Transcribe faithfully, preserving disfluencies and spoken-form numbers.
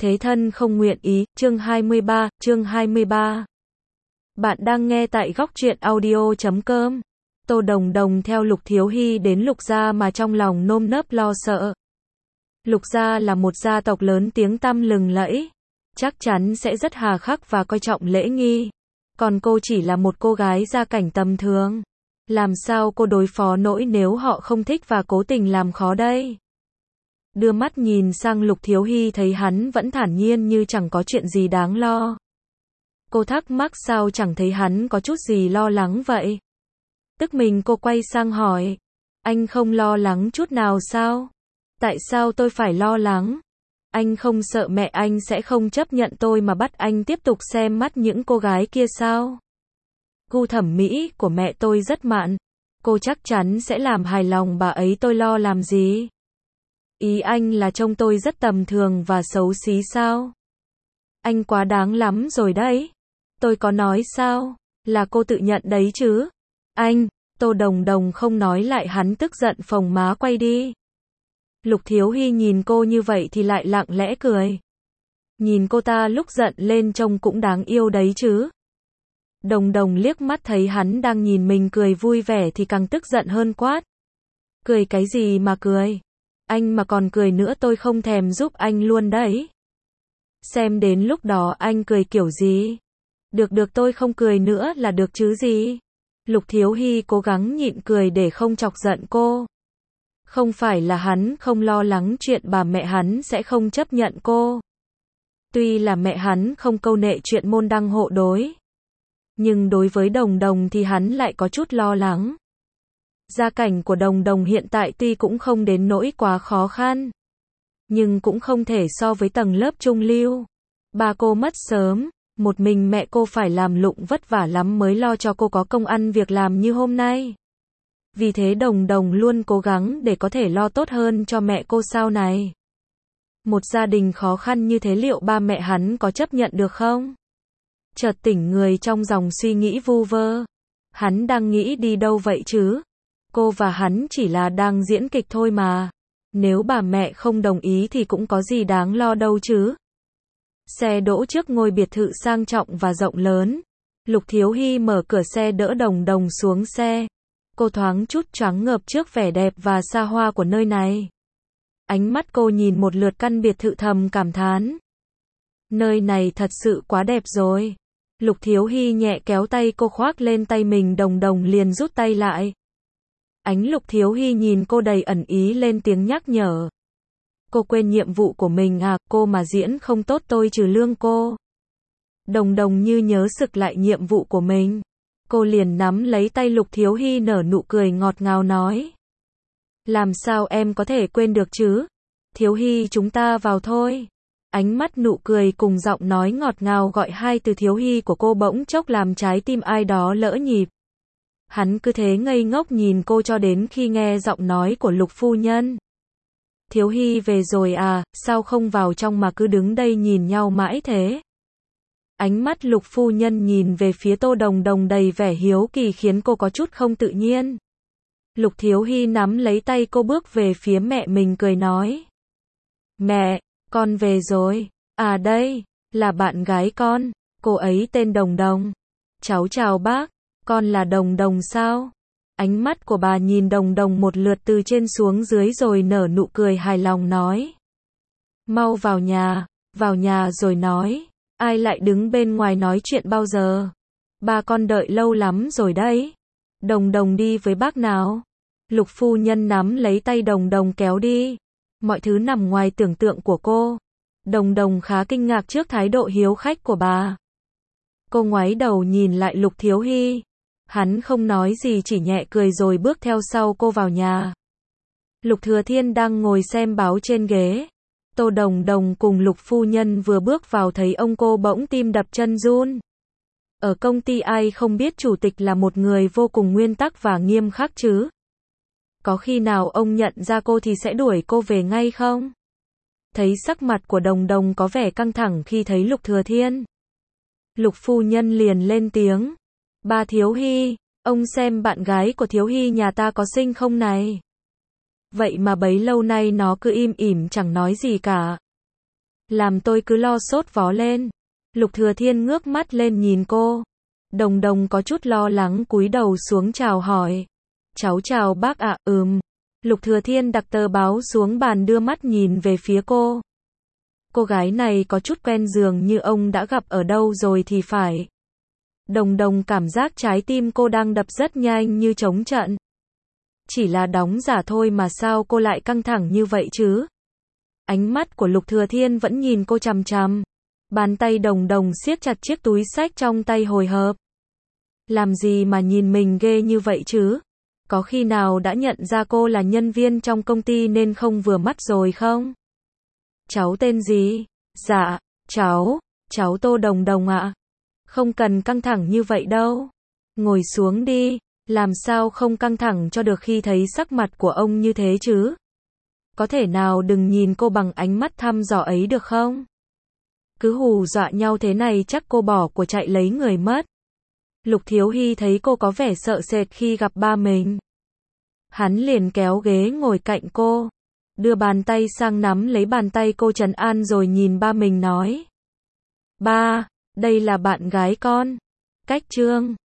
Thế thân không nguyện ý, chương hai mươi ba, chương hai mươi ba. Bạn đang nghe tại góc truyện audio chấm com. Tô Đồng Đồng theo Lục Thiếu Hy đến Lục gia mà trong lòng nơm nớp lo sợ. Lục gia là một gia tộc lớn tiếng tăm lừng lẫy, chắc chắn sẽ rất hà khắc và coi trọng lễ nghi. Còn cô chỉ là một cô gái gia cảnh tầm thường. Làm sao cô đối phó nổi nếu họ không thích và cố tình làm khó đây? Đưa mắt nhìn sang Lục Thiếu Hy thấy hắn vẫn thản nhiên như chẳng có chuyện gì đáng lo. Cô thắc mắc sao chẳng thấy hắn có chút gì lo lắng vậy? Tức mình cô quay sang hỏi, anh không lo lắng chút nào sao? Tại sao tôi phải lo lắng? Anh không sợ mẹ anh sẽ không chấp nhận tôi mà bắt anh tiếp tục xem mắt những cô gái kia sao? Gu thẩm mỹ của mẹ tôi rất mạn, cô chắc chắn sẽ làm hài lòng bà ấy, tôi lo làm gì? Ý anh là trông tôi rất tầm thường và xấu xí sao? Anh quá đáng lắm rồi đấy. Tôi có nói sao? Là cô tự nhận đấy chứ. Anh, Tô Đồng Đồng không nói lại, hắn tức giận phồng má quay đi. Lục Thiếu Hy nhìn cô như vậy thì lại lặng lẽ cười. Nhìn cô ta lúc giận lên trông cũng đáng yêu đấy chứ. Đồng Đồng liếc mắt thấy hắn đang nhìn mình cười vui vẻ thì càng tức giận hơn, quát. Cười cái gì mà cười? Anh mà còn cười nữa tôi không thèm giúp anh luôn đấy. Xem đến lúc đó anh cười kiểu gì. Được được, tôi không cười nữa là được chứ gì. Lục Thiếu Hy cố gắng nhịn cười để không chọc giận cô. Không phải là hắn không lo lắng chuyện bà mẹ hắn sẽ không chấp nhận cô. Tuy là mẹ hắn không câu nệ chuyện môn đăng hộ đối, nhưng đối với Đồng Đồng thì hắn lại có chút lo lắng. Gia cảnh của Đồng Đồng hiện tại tuy cũng không đến nỗi quá khó khăn, nhưng cũng không thể so với tầng lớp trung lưu. Ba cô mất sớm, một mình mẹ cô phải làm lụng vất vả lắm mới lo cho cô có công ăn việc làm như hôm nay. Vì thế Đồng Đồng luôn cố gắng để có thể lo tốt hơn cho mẹ cô sau này. Một gia đình khó khăn như thế liệu ba mẹ hắn có chấp nhận được không? Chợt tỉnh người trong dòng suy nghĩ vu vơ. Hắn đang nghĩ đi đâu vậy chứ? Cô và hắn chỉ là đang diễn kịch thôi mà. Nếu bà mẹ không đồng ý thì cũng có gì đáng lo đâu chứ. Xe đỗ trước ngôi biệt thự sang trọng và rộng lớn. Lục Thiếu Hy mở cửa xe đỡ Đồng Đồng xuống xe. Cô thoáng chút choáng ngợp trước vẻ đẹp và xa hoa của nơi này. Ánh mắt cô nhìn một lượt căn biệt thự thầm cảm thán. Nơi này thật sự quá đẹp rồi. Lục Thiếu Hy nhẹ kéo tay cô khoác lên tay mình, Đồng Đồng liền rút tay lại. Ánh Lục Thiếu Hy nhìn cô đầy ẩn ý lên tiếng nhắc nhở. Cô quên nhiệm vụ của mình à, cô mà diễn không tốt tôi trừ lương cô. Đồng Đồng như nhớ sực lại nhiệm vụ của mình. Cô liền nắm lấy tay Lục Thiếu Hy nở nụ cười ngọt ngào nói. Làm sao em có thể quên được chứ? Thiếu Hy, chúng ta vào thôi. Ánh mắt nụ cười cùng giọng nói ngọt ngào gọi hai từ Thiếu Hy của cô bỗng chốc làm trái tim ai đó lỡ nhịp. Hắn cứ thế ngây ngốc nhìn cô cho đến khi nghe giọng nói của Lục phu nhân. Thiếu Hy về rồi à, sao không vào trong mà cứ đứng đây nhìn nhau mãi thế? Ánh mắt Lục phu nhân nhìn về phía Tô Đồng Đồng đầy vẻ hiếu kỳ khiến cô có chút không tự nhiên. Lục Thiếu Hy nắm lấy tay cô bước về phía mẹ mình cười nói. Mẹ, con về rồi. À đây, là bạn gái con, cô ấy tên Đồng Đồng. Cháu chào bác, con là Đồng Đồng sao? Ánh mắt của bà nhìn Đồng Đồng một lượt từ trên xuống dưới rồi nở nụ cười hài lòng nói. Mau vào nhà, vào nhà rồi nói. Ai lại đứng bên ngoài nói chuyện bao giờ? Ba con đợi lâu lắm rồi đấy. Đồng Đồng đi với bác nào. Lục phu nhân nắm lấy tay Đồng Đồng kéo đi. Mọi thứ nằm ngoài tưởng tượng của cô. Đồng Đồng khá kinh ngạc trước thái độ hiếu khách của bà. Cô ngoái đầu nhìn lại Lục Thiếu Hy. Hắn không nói gì chỉ nhẹ cười rồi bước theo sau cô vào nhà. Lục Thừa Thiên đang ngồi xem báo trên ghế. Tô Đồng Đồng cùng Lục phu nhân vừa bước vào thấy ông cô bỗng tim đập chân run. Ở công ty ai không biết chủ tịch là một người vô cùng nguyên tắc và nghiêm khắc chứ? Có khi nào ông nhận ra cô thì sẽ đuổi cô về ngay không? Thấy sắc mặt của Đồng Đồng có vẻ căng thẳng khi thấy Lục Thừa Thiên. Lục phu nhân liền lên tiếng. Ba Thiếu Hy, ông xem bạn gái của Thiếu Hy nhà ta có xinh không này? Vậy mà bấy lâu nay nó cứ im ỉm chẳng nói gì cả. làm tôi cứ lo sốt vó lên. Lục Thừa Thiên ngước mắt lên nhìn cô. Đồng Đồng có chút lo lắng cúi đầu xuống chào hỏi. Cháu chào bác ạ, ừm. Lục Thừa Thiên đặt tờ báo xuống bàn đưa mắt nhìn về phía cô. Cô gái này có chút quen dường như ông đã gặp ở đâu rồi thì phải. Đồng Đồng cảm giác trái tim cô đang đập rất nhanh như trống trận. Chỉ là đóng giả thôi mà sao cô lại căng thẳng như vậy chứ? Ánh mắt của Lục Thừa Thiên vẫn nhìn cô chằm chằm. Bàn tay Đồng Đồng siết chặt chiếc túi xách trong tay hồi hộp. Làm gì mà nhìn mình ghê như vậy chứ? Có khi nào đã nhận ra cô là nhân viên trong công ty nên không vừa mắt rồi không? Cháu tên gì? Dạ, cháu, cháu Tô Đồng Đồng ạ. Không cần căng thẳng như vậy đâu. Ngồi xuống đi, làm sao không căng thẳng cho được khi thấy sắc mặt của ông như thế chứ? Có thể nào đừng nhìn cô bằng ánh mắt thăm dò ấy được không? Cứ hù dọa nhau thế này chắc cô bỏ của chạy lấy người mất. Lục Thiếu Hy thấy cô có vẻ sợ sệt khi gặp ba mình. Hắn liền kéo ghế ngồi cạnh cô, đưa bàn tay sang nắm lấy bàn tay cô trấn an rồi nhìn ba mình nói. Ba, đây là bạn gái con. Cách Trương.